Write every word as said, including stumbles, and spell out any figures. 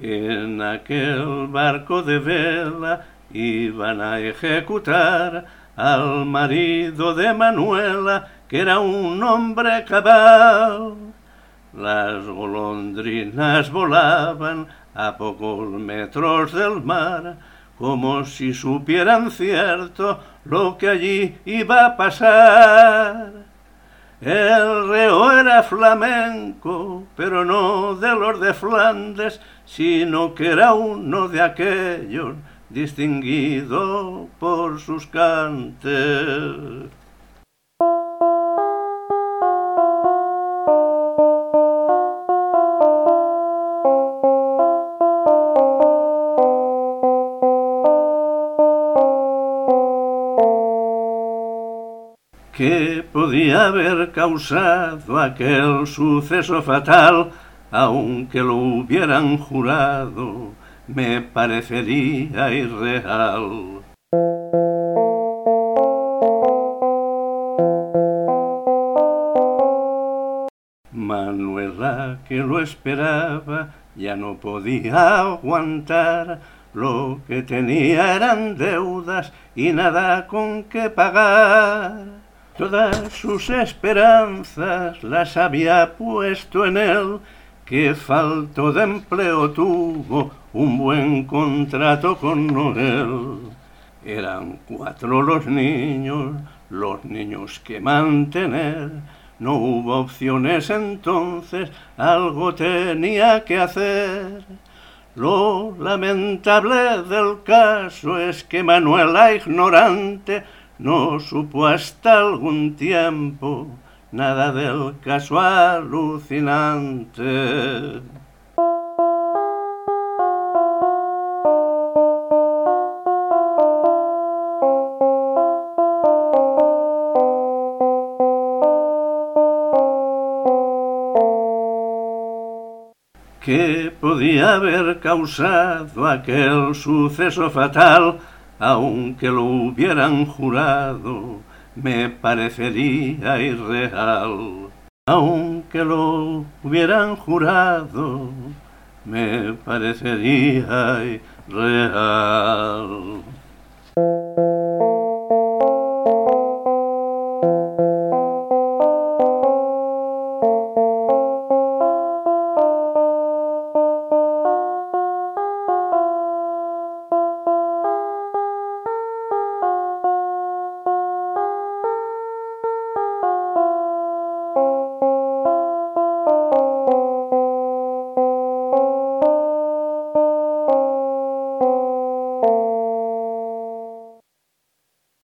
En aquel barco de vela iban a ejecutar al marido de Manuela, que era un hombre cabal. Las golondrinas volaban a pocos metros del mar, como si supieran cierto lo que allí iba a pasar. El reo era flamenco, pero no de los de Flandes, sino que era uno de aquellos distinguido por sus cantes. ¿Qué podía haber causado aquel suceso fatal? Aunque lo hubieran jurado, me parecería irreal. Manuela, que lo esperaba, ya no podía aguantar. Lo que tenía eran deudas y nada con que pagar. Todas sus esperanzas las había puesto en él, que falto de empleo tuvo un buen contrato con Noel. Eran cuatro los niños, los niños que mantener. No hubo opciones entonces, algo tenía que hacer. Lo lamentable del caso es que Manuela, ignorante, no supo hasta algún tiempo nada del caso alucinante. ¿Qué podía haber causado aquel suceso fatal? Aunque lo hubieran jurado, me parecería irreal. Aunque lo hubieran jurado, me parecería irreal.